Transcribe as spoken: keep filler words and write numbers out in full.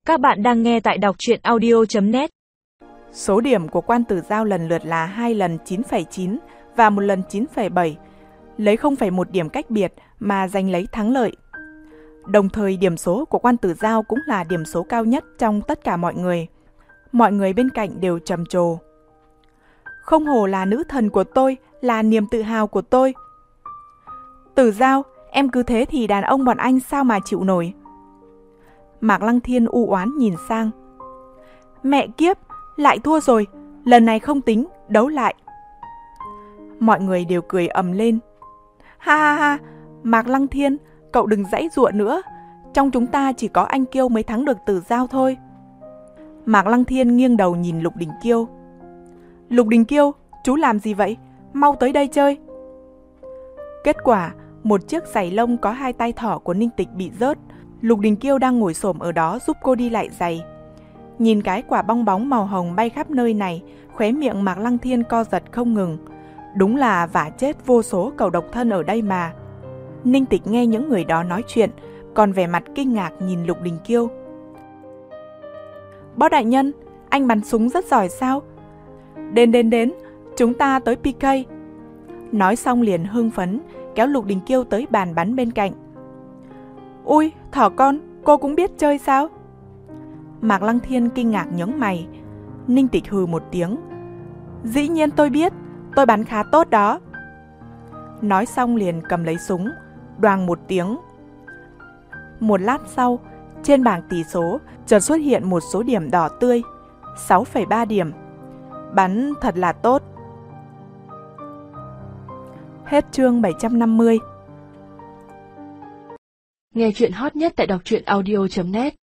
Các bạn đang nghe tại đọc truyện audio chấm net. Số điểm của Quan Tử Giao lần lượt là hai lần chín phẩy chín và một lần chín phẩy bảy, lấy không phẩy một điểm cách biệt mà giành lấy thắng lợi. Đồng thời điểm số của Quan Tử Giao cũng là điểm số cao nhất trong tất cả mọi người. Mọi người bên cạnh đều trầm trồ. Không hổ là nữ thần của tôi, là niềm tự hào của tôi. Tử Giao, em cứ thế thì đàn ông bọn anh sao mà chịu nổi. Mạc Lăng Thiên u oán nhìn sang. Mẹ kiếp, lại thua rồi, lần này không tính, đấu lại. Mọi người đều cười ầm lên. Ha ha ha, Mạc Lăng Thiên, cậu đừng giãy giụa nữa, trong chúng ta chỉ có anh Kiêu mới thắng được Tử Giao thôi. Mạc Lăng Thiên nghiêng đầu nhìn Lục Đình Kiêu. Lục Đình Kiêu, chú làm gì vậy? Mau tới đây chơi. Kết quả, một chiếc giày lông có hai tay thỏ của Ninh Tịch bị rớt. Lục Đình Kiêu đang ngồi xổm ở đó giúp cô đi lại giày. Nhìn cái quả bong bóng màu hồng bay khắp nơi này, khóe miệng Mạc Lăng Thiên co giật không ngừng. Đúng là vả chết vô số cẩu độc thân ở đây mà. Ninh Tịch nghe những người đó nói chuyện, còn vẻ mặt kinh ngạc nhìn Lục Đình Kiêu. Bó đại nhân, anh bắn súng rất giỏi sao? Đến đến đến, chúng ta tới pê ca. Nói xong liền hưng phấn, kéo Lục Đình Kiêu tới bàn bắn bên cạnh. Ui, thỏ con, cô cũng biết chơi sao? Mạc Lăng Thiên kinh ngạc nhướng mày. Ninh Tịch hừ một tiếng. Dĩ nhiên tôi biết, tôi bắn khá tốt đó. Nói xong liền cầm lấy súng, đoàng một tiếng. Một lát sau, trên bảng tỷ số chợt xuất hiện một số điểm đỏ tươi, sáu phẩy ba điểm. Bắn thật là tốt. Hết chương bảy trăm năm mươi. Nghe chuyện hot nhất tại đọc truyện audio chấm net.